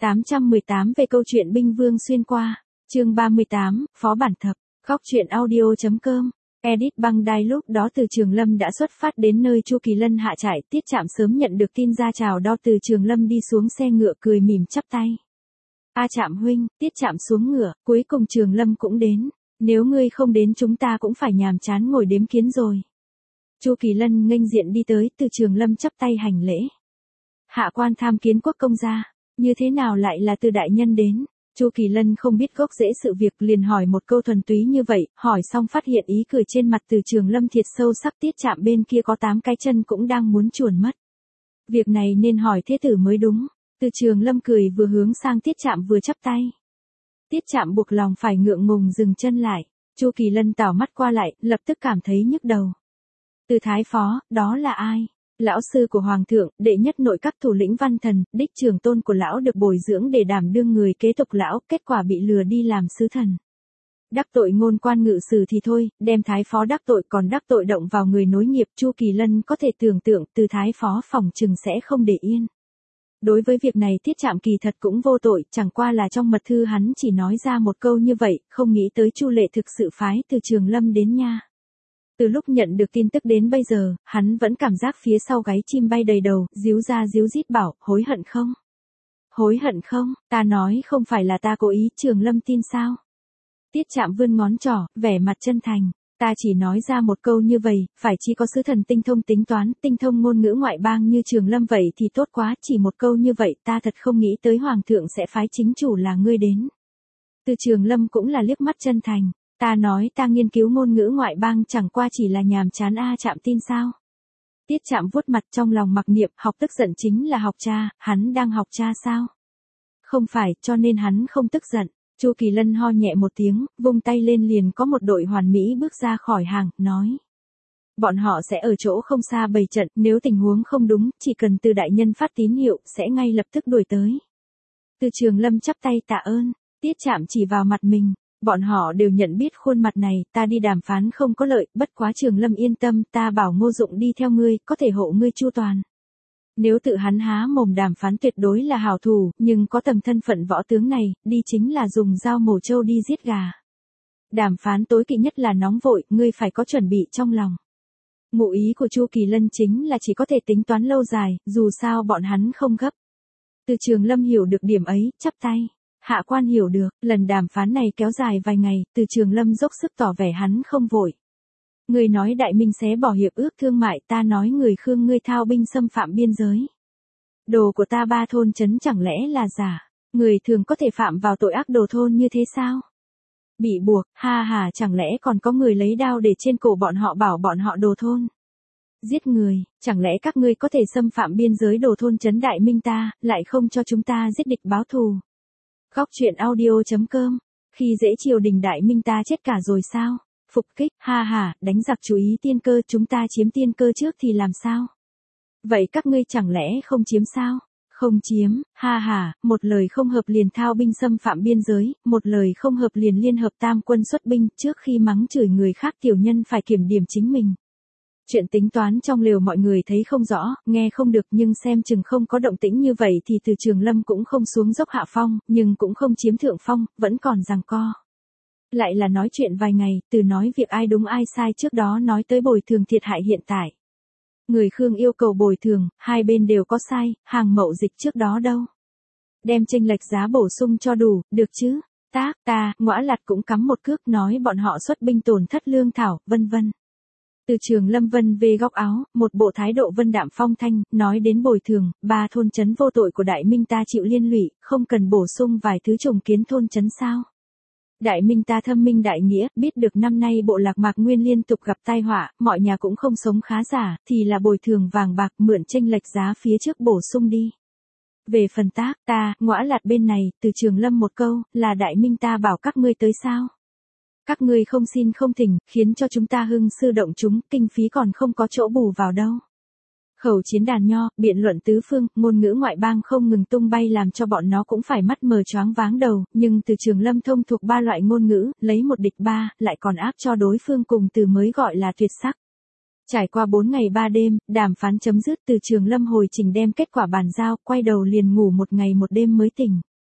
818 về câu chuyện binh vương xuyên qua, chương 38, phó bản thập, góc truyện audio.com. Edit băng đai lúc đó từ Trường Lâm đã xuất phát đến nơi Chu Kỳ Lân hạ trại, Tiết Trạm sớm nhận được tin ra chào đo từ Trường Lâm đi xuống xe ngựa cười mỉm chắp tay. A Trạm huynh, Tiết Trạm xuống ngựa, cuối cùng Trường Lâm cũng đến, nếu ngươi không đến chúng ta cũng phải nhàm chán ngồi đếm kiến rồi. Chu Kỳ Lân nghênh diện đi tới, từ Trường Lâm chắp tay hành lễ. Hạ quan tham kiến quốc công gia, như thế nào lại là từ đại nhân đến? Chu Kỳ Lân không biết gốc rễ sự việc liền hỏi một câu thuần túy như vậy, hỏi xong phát hiện ý cười trên mặt từ Trường Lâm thiệt sâu sắc. Tiết Trạm bên kia có 8 cái chân cũng đang muốn chuồn mất. Việc này nên hỏi thế tử mới đúng. Từ Trường Lâm cười vừa hướng sang Tiết Trạm vừa chắp tay. Tiết Trạm buộc lòng phải ngượng ngùng dừng chân lại. Chu Kỳ Lân tảo mắt qua lại, lập tức cảm thấy nhức đầu. Từ Thái Phó, đó là ai? Lão sư của Hoàng thượng, đệ nhất nội các thủ lĩnh Văn Thần, đích trưởng tôn của lão được bồi dưỡng để đảm đương người kế tục lão, kết quả bị lừa đi làm sứ thần. Đắc tội ngôn quan ngự sử thì thôi, đem Thái Phó đắc tội còn đắc tội động vào người nối nghiệp. Chu Kỳ Lân có thể tưởng tượng từ Thái Phó phòng trừng sẽ không để yên. Đối với việc này Tiết Trạm kỳ thật cũng vô tội, chẳng qua là trong mật thư hắn chỉ nói ra một câu như vậy, không nghĩ tới Chu Lệ thực sự phái từ Trường Lâm đến nha. Từ lúc nhận được tin tức đến bây giờ, hắn vẫn cảm giác phía sau gáy chim bay đầy đầu, díu ra díu dít bảo, hối hận không? Hối hận không? Ta nói không phải là ta cố ý, Trường Lâm tin sao? Tiết Trạm vươn ngón trỏ, vẻ mặt chân thành. Ta chỉ nói ra một câu như vậy, phải chi có sứ thần tinh thông tính toán, tinh thông ngôn ngữ ngoại bang như Trường Lâm vậy thì tốt quá, chỉ một câu như vậy ta thật không nghĩ tới Hoàng thượng sẽ phái chính chủ là ngươi đến. Từ Trường Lâm cũng là liếc mắt chân thành. Ta nói ta nghiên cứu ngôn ngữ ngoại bang chẳng qua chỉ là nhàm chán. A Trạm tin sao? Tiết Trạm vuốt mặt trong lòng mặc niệm, học tức giận chính là học cha, hắn đang học cha sao? Không phải, cho nên hắn không tức giận. Chu Kỳ Lân ho nhẹ một tiếng, vung tay lên liền có một đội hoàn mỹ bước ra khỏi hàng, nói. Bọn họ sẽ ở chỗ không xa bày trận, nếu tình huống không đúng, chỉ cần từ đại nhân phát tín hiệu, sẽ ngay lập tức đuổi tới. Từ Trường Lâm chắp tay tạ ơn, Tiết Trạm chỉ vào mặt mình. Bọn họ đều nhận biết khuôn mặt này, ta đi đàm phán không có lợi, bất quá Trường Lâm yên tâm, ta bảo Ngô Dụng đi theo ngươi, có thể hộ ngươi chu toàn. Nếu tự hắn há mồm đàm phán tuyệt đối là hảo thủ, nhưng có tầm thân phận võ tướng này, đi chính là dùng dao mổ trâu đi giết gà. Đàm phán tối kỵ nhất là nóng vội, ngươi phải có chuẩn bị trong lòng. Ngụ ý của Chu Kỳ Lân chính là chỉ có thể tính toán lâu dài, dù sao bọn hắn không gấp. Từ Trường Lâm hiểu được điểm ấy, chắp tay. Hạ quan hiểu được, lần đàm phán này kéo dài vài ngày, từ Trường Lâm dốc sức tỏ vẻ hắn không vội. Người nói Đại Minh xé bỏ hiệp ước thương mại, ta nói người Khương ngươi thao binh xâm phạm biên giới. Đồ của ta 3 thôn trấn chẳng lẽ là giả, người thường có thể phạm vào tội ác đồ thôn như thế sao? Bị buộc, ha ha, chẳng lẽ còn có người lấy đao để trên cổ bọn họ bảo bọn họ đồ thôn? Giết người, chẳng lẽ các ngươi có thể xâm phạm biên giới đồ thôn trấn Đại Minh ta, lại không cho chúng ta giết địch báo thù? Góc truyện audio.com, khi dễ triều đình Đại Minh ta chết cả rồi sao? Phục kích, ha ha, đánh giặc chú ý tiên cơ, chúng ta chiếm tiên cơ trước thì làm sao? Vậy các ngươi chẳng lẽ không chiếm sao? Không chiếm, ha ha, một lời không hợp liền thao binh xâm phạm biên giới, một lời không hợp liền liên hợp tam quân xuất binh, trước khi mắng chửi người khác tiểu nhân phải kiểm điểm chính mình. Chuyện tính toán trong lều mọi người thấy không rõ, nghe không được nhưng xem chừng không có động tĩnh như vậy thì từ Trường Lâm cũng không xuống dốc hạ phong, nhưng cũng không chiếm thượng phong, vẫn còn giằng co. Lại là nói chuyện vài ngày, từ nói việc ai đúng ai sai trước đó nói tới bồi thường thiệt hại hiện tại. Người Khương yêu cầu bồi thường, hai bên đều có sai, hàng mậu dịch trước đó đâu. Đem chênh lệch giá bổ sung cho đủ, được chứ? Ta, Ngõa Lạt cũng cắm một cước nói bọn họ xuất binh tổn thất lương thảo, vân vân. Từ Trường Lâm vân về góc áo, một bộ thái độ vân đạm phong thanh, nói đến bồi thường, 3 thôn trấn vô tội của Đại Minh ta chịu liên lụy, không cần bổ sung vài thứ trùng kiến thôn trấn sao? Đại Minh ta thâm minh đại nghĩa, biết được năm nay bộ lạc Mạc Nguyên liên tục gặp tai họa, mọi nhà cũng không sống khá giả, thì là bồi thường vàng bạc mượn chênh lệch giá phía trước bổ sung đi. Về phần ta, Ngõa Lạt bên này, từ Trường Lâm một câu, là Đại Minh ta bảo các ngươi tới sao? Các ngươi không xin không thỉnh, khiến cho chúng ta hưng sư động chúng, kinh phí còn không có chỗ bù vào đâu. Khẩu chiến đàn nho, biện luận tứ phương, ngôn ngữ ngoại bang không ngừng tung bay làm cho bọn nó cũng phải mắt mờ choáng váng đầu, nhưng từ Trường Lâm thông thuộc 3 loại ngôn ngữ, lấy một địch 3, lại còn áp cho đối phương cùng từ mới gọi là tuyệt sắc. Trải qua 4 ngày 3 đêm, đàm phán chấm dứt, từ Trường Lâm hồi trình đem kết quả bàn giao, quay đầu liền ngủ 1 ngày 1 đêm mới tỉnh.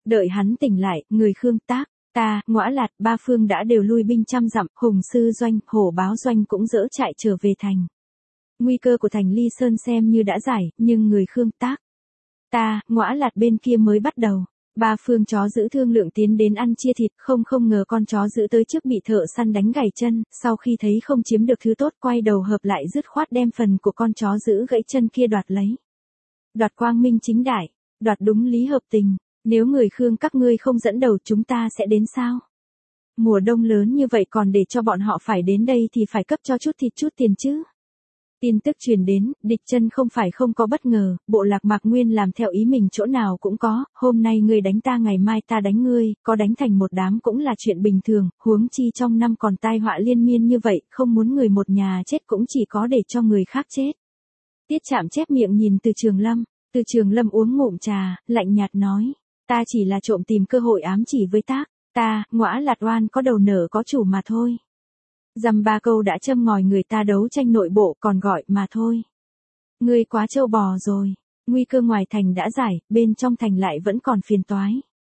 Đợi hắn tỉnh lại, người Khương Tác, Ta, Ngõa Lạt, ba phương đã đều lui binh trăm dặm, Hùng Sư Doanh, Hổ Báo Doanh cũng dỡ trại trở về thành. Nguy cơ của thành Ly Sơn xem như đã giải, nhưng người Khương Tác, Ta, Ngõa Lạt bên kia mới bắt đầu. Ba phương chó giữ thương lượng tiến đến ăn chia thịt, không ngờ con chó giữ tới trước bị thợ săn đánh gãy chân, sau khi thấy không chiếm được thứ tốt quay đầu hợp lại dứt khoát đem phần của con chó giữ gãy chân kia đoạt lấy. Đoạt quang minh chính đại, đoạt đúng lý hợp tình, nếu người Khương các ngươi không dẫn đầu chúng ta sẽ đến sao? Mùa đông lớn như vậy còn để cho bọn họ phải đến đây thì phải cấp cho chút thịt chút tiền chứ. Tin tức truyền đến, địch chân không phải không có bất ngờ, bộ lạc Mạc Nguyên làm theo ý mình chỗ nào cũng có, hôm nay ngươi đánh ta ngày mai ta đánh ngươi, có đánh thành một đám cũng là chuyện bình thường, huống chi trong năm còn tai họa liên miên như vậy, không muốn người một nhà chết cũng chỉ có để cho người khác chết. Tiết Trạm chép miệng nhìn Từ Trường Lâm uống ngụm trà, lạnh nhạt nói, ta chỉ là trộm tìm cơ hội ám chỉ với Tác, ta, Ngõa Lạt oan có đầu nở có chủ mà thôi. Dăm ba câu đã châm ngòi người ta đấu tranh nội bộ còn gọi mà thôi. Ngươi quá trâu bò rồi, nguy cơ ngoài thành đã giải, bên trong thành lại vẫn còn phiền toái.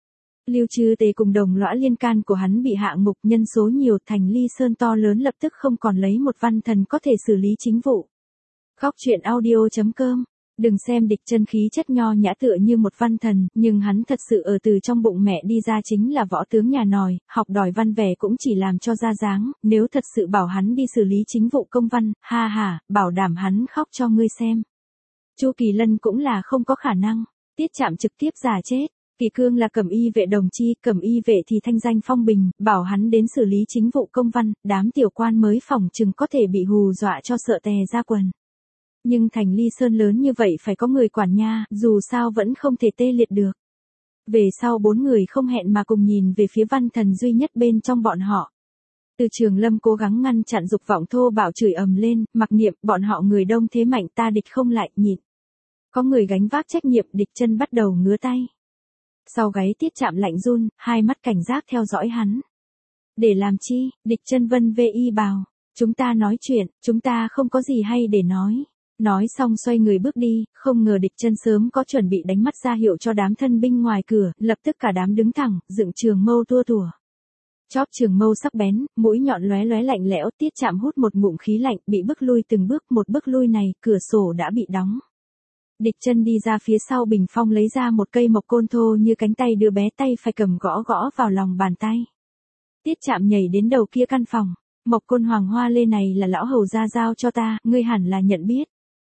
Lưu Trư Tề cùng đồng lõa liên can của hắn bị hạ ngục, nhân số nhiều, thành Ly Sơn to lớn lập tức không còn lấy một văn thần có thể xử lý chính vụ. Góc truyện audio.com. Đừng xem Địch Chân khí chất nho nhã tựa như một văn thần, nhưng hắn thật sự ở từ trong bụng mẹ đi ra chính là võ tướng nhà nòi, học đòi văn vẻ cũng chỉ làm cho ra dáng, nếu thật sự bảo hắn đi xử lý chính vụ công văn, ha ha, bảo đảm hắn khóc cho ngươi xem. Chu Kỳ Lân cũng là không có khả năng, Tiết Trạm trực tiếp giả chết. Kỳ Cương là cẩm y vệ đồng chi, cẩm y vệ thì thanh danh phong bình, bảo hắn đến xử lý chính vụ công văn, đám tiểu quan mới phỏng chừng có thể bị hù dọa cho sợ tè ra quần. Nhưng thành Ly Sơn lớn như vậy phải có người quản nha, dù sao vẫn không thể tê liệt được. Về sau bốn người không hẹn mà cùng nhìn về phía văn thần duy nhất bên trong bọn họ. Từ Trường Lâm cố gắng ngăn chặn dục vọng thô bạo chửi ầm lên, Mặc Niệm, bọn họ người đông thế mạnh ta địch không lại, nhịn. Có người gánh vác trách nhiệm, Địch Chân bắt đầu ngứa tay. Sau gáy Tiết Trạm lạnh run, hai mắt cảnh giác theo dõi hắn. Để làm chi? Địch Chân vân vê y bào. Chúng ta nói chuyện, chúng ta không có gì hay để nói. Nói xong xoay người bước đi, không ngờ Địch Chân sớm có chuẩn bị đánh mắt ra hiệu cho đám thân binh ngoài cửa, lập tức cả đám đứng thẳng, dựng trường mâu tua tủa. Chóp trường mâu sắc bén, mũi nhọn lóe lóe lạnh lẽo, Tiết Trạm hút một ngụm khí lạnh, bị bước lui từng bước, một bước lui này, cửa sổ đã bị đóng. Địch Chân đi ra phía sau bình phong lấy ra một cây mộc côn thô như cánh tay đứa bé, tay phải cầm gõ gõ vào lòng bàn tay. Tiết Trạm nhảy đến đầu kia căn phòng, mộc côn hoàng hoa lê này là lão hầu gia giao cho ta, ngươi hẳn là nhận biết.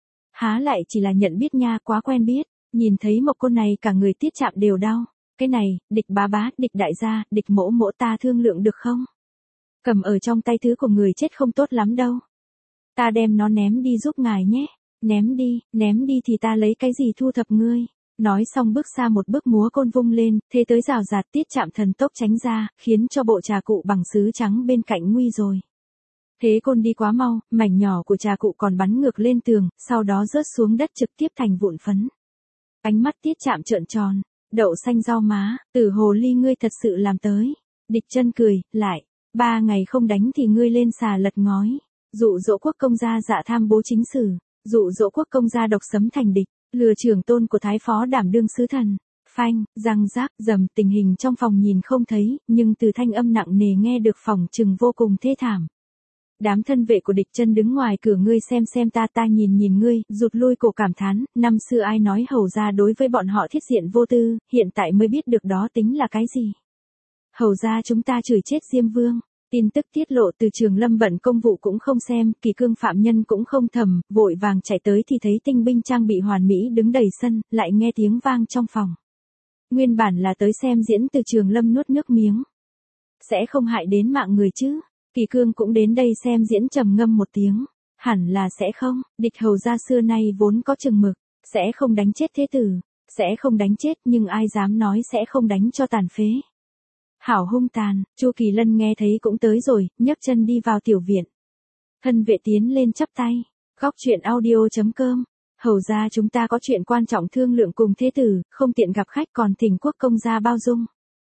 Há lại chỉ là nhận biết nha, quá quen biết, nhìn thấy mộc côn này cả người Tiết Trạm đều đau. Cái này, Địch bá bá, Địch đại gia, Địch mỗ mỗ ta thương lượng được không? Cầm ở trong tay thứ của người chết không tốt lắm đâu. Ta đem nó ném đi giúp ngài nhé. Ném đi thì ta lấy cái gì thu thập ngươi. Nói xong bước xa một bước múa côn vung lên, thế tới rào rạt, Tiết Trạm thần tốc tránh ra, khiến cho bộ trà cụ bằng sứ trắng bên cạnh nguy rồi. Thế côn đi quá mau, mảnh nhỏ của trà cụ còn bắn ngược lên tường, sau đó rớt xuống đất trực tiếp thành vụn phấn. Ánh mắt Tiết Trạm trợn tròn, đậu xanh rau má, Tử hồ ly ngươi thật sự làm tới. Địch Chân cười, lại, 3 ngày không đánh thì ngươi lên xà lật ngói. Dụ dỗ quốc công gia dạ tham bố chính sử, dụ dỗ quốc công gia độc sấm thành địch, lừa trưởng tôn của thái phó đảm đương sứ thần. Phanh, răng rác, rầm, tình hình trong phòng nhìn không thấy, nhưng từ thanh âm nặng nề nghe được phòng chừng vô cùng thê thảm. Đám thân vệ của Địch Chân đứng ngoài cửa, ngươi xem ta nhìn ngươi, rụt lui cổ cảm thán, năm xưa ai nói hầu gia đối với bọn họ thiết diện vô tư, hiện tại mới biết được đó tính là cái gì. Hầu gia chúng ta chửi chết Diêm Vương. Tin tức tiết lộ, Từ Trường Lâm bận công vụ cũng không xem, Kỳ Cương phạm nhân cũng không thầm, vội vàng chạy tới thì thấy tinh binh trang bị hoàn mỹ đứng đầy sân, lại nghe tiếng vang trong phòng. Nguyên bản là tới xem diễn, Từ Trường Lâm nuốt nước miếng. Sẽ không hại đến mạng người chứ? Kỳ Cương cũng đến đây xem diễn, trầm ngâm một tiếng. Hẳn là sẽ không, Địch hầu gia xưa nay vốn có chừng mực, sẽ không đánh chết thế tử, sẽ không đánh chết, nhưng ai dám nói sẽ không đánh cho tàn phế. Hảo hung tàn, Chu Kỳ Lân nghe thấy cũng tới rồi, nhấc chân đi vào tiểu viện. Thân vệ tiến lên chắp tay. Góc truyện audio.com. Hầu gia chúng ta có chuyện quan trọng thương lượng cùng thế tử, không tiện gặp khách, còn thỉnh quốc công gia bao dung.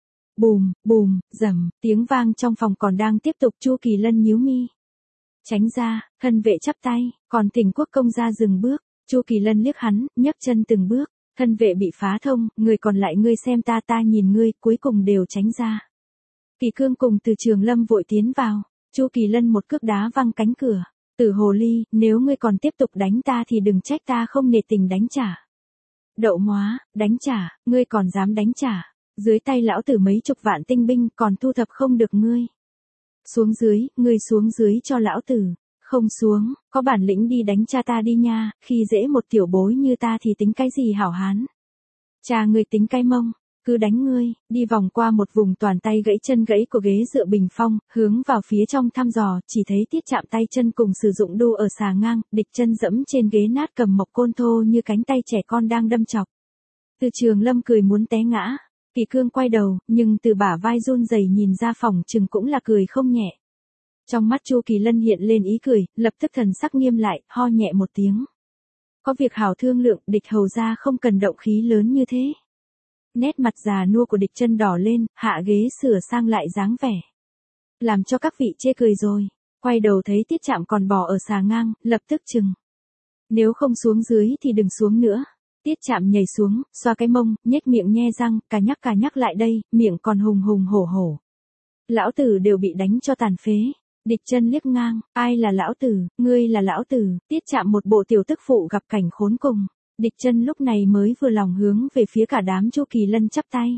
Bùm, rầm, tiếng vang trong phòng còn đang tiếp tục, Chu Kỳ Lân nhíu mi. Tránh ra, thân vệ chắp tay, còn thỉnh quốc công gia dừng bước. Chu Kỳ Lân liếc hắn, nhấc chân từng bước. Thân vệ bị phá thông, người còn lại ngươi xem ta ta nhìn ngươi, cuối cùng đều tránh ra. Kỳ Cương cùng Từ Trường Lâm vội tiến vào, Chu Kỳ Lân một cước đá văng cánh cửa. Tử hồ ly, nếu ngươi còn tiếp tục đánh ta thì đừng trách ta không nể tình đánh trả. Đậu móa, đánh trả, ngươi còn dám đánh trả. Dưới tay lão tử mấy chục vạn tinh binh còn thu thập không được ngươi. Xuống dưới, ngươi xuống dưới cho lão tử. Không xuống, có bản lĩnh đi đánh cha ta đi nha, khi dễ một tiểu bối như ta thì tính cái gì hảo hán. Cha ngươi tính cái mông, cứ đánh ngươi, đi vòng qua một vùng toàn tay gãy chân gãy của ghế dựa bình phong, hướng vào phía trong thăm dò, chỉ thấy Tiết Chạm tay chân cùng sử dụng đu ở xà ngang, địch chân dẫm trên ghế nát cầm mộc côn thô như cánh tay trẻ con đang đâm chọc. Từ Trường Lâm cười muốn té ngã, Kỳ Cương quay đầu, nhưng từ bả vai run rẩy nhìn ra phòng chừng cũng là cười không nhẹ. Trong mắt Chu Kỳ Lân hiện lên ý cười, lập tức thần sắc nghiêm lại, ho nhẹ một tiếng. Có việc hảo thương lượng, địch hầu ra không cần động khí lớn như thế. Nét mặt già nua của địch chân đỏ lên, hạ ghế sửa sang lại dáng vẻ. Làm cho các vị chê cười rồi, quay đầu thấy Tiết Chạm còn bò ở xà ngang, lập tức chừng. Nếu không xuống dưới thì đừng xuống nữa. Tiết Chạm nhảy xuống, xoa cái mông, nhếch miệng nhe răng, cà nhắc lại đây, miệng còn hùng hùng hổ hổ. Lão tử đều bị đánh cho tàn phế. Địch chân liếc ngang, ai là lão tử, ngươi là lão tử, Tiết Chạm một bộ tiểu tức phụ gặp cảnh khốn cùng. Địch chân lúc này mới vừa lòng hướng về phía cả đám Chu Kỳ Lân chắp tay.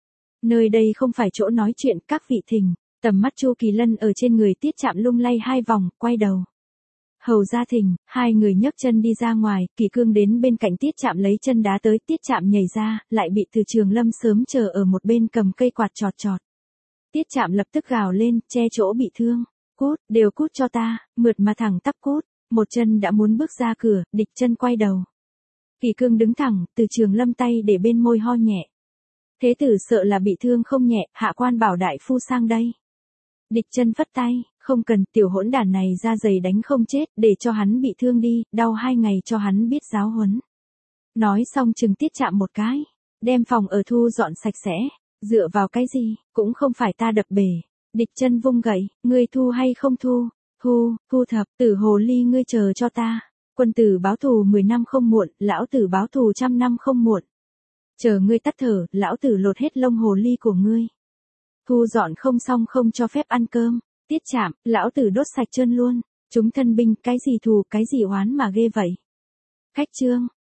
Nơi đây không phải chỗ nói chuyện, các vị thỉnh. Tầm mắt Chu Kỳ Lân ở trên người Tiết Chạm lung lay hai vòng, quay đầu. Hầu ra thỉnh, hai người nhấc chân đi ra ngoài, Kỳ Cương đến bên cạnh Tiết Chạm lấy chân đá tới, Tiết Chạm nhảy ra, lại bị Từ Trường Lâm sớm chờ ở một bên cầm cây quạt chọt chọt. Tiết Chạm lập tức gào lên, che chỗ bị thương. Cút, đều cút cho ta, mượt mà thẳng tắp cút. Một chân đã muốn bước ra cửa, địch chân quay đầu. Kỳ Cương đứng thẳng, Từ Trường Lâm tay để bên môi ho nhẹ. Thế tử sợ là bị thương không nhẹ, hạ quan bảo đại phu sang đây. Địch chân phất tay, không cần, tiểu hỗn đản này ra giày đánh không chết, để cho hắn bị thương đi, đau 2 ngày cho hắn biết giáo huấn. Nói xong chừng Tiết Chạm một cái, đem phòng ở thu dọn sạch sẽ, dựa vào cái gì, cũng không phải ta đập bể. Địch chân vung gậy, ngươi thu hay không thu? Thu thập, Tử hồ ly ngươi chờ cho ta. Quân tử báo thù 10 năm không muộn, lão tử báo thù 100 năm không muộn. Chờ ngươi tắt thở, lão tử lột hết lông hồ ly của ngươi. Thu dọn không xong không cho phép ăn cơm. Tiết Chạm, lão tử đốt sạch chân luôn. Chúng thân binh, cái gì thù, cái gì oán mà ghê vậy? Khách trương,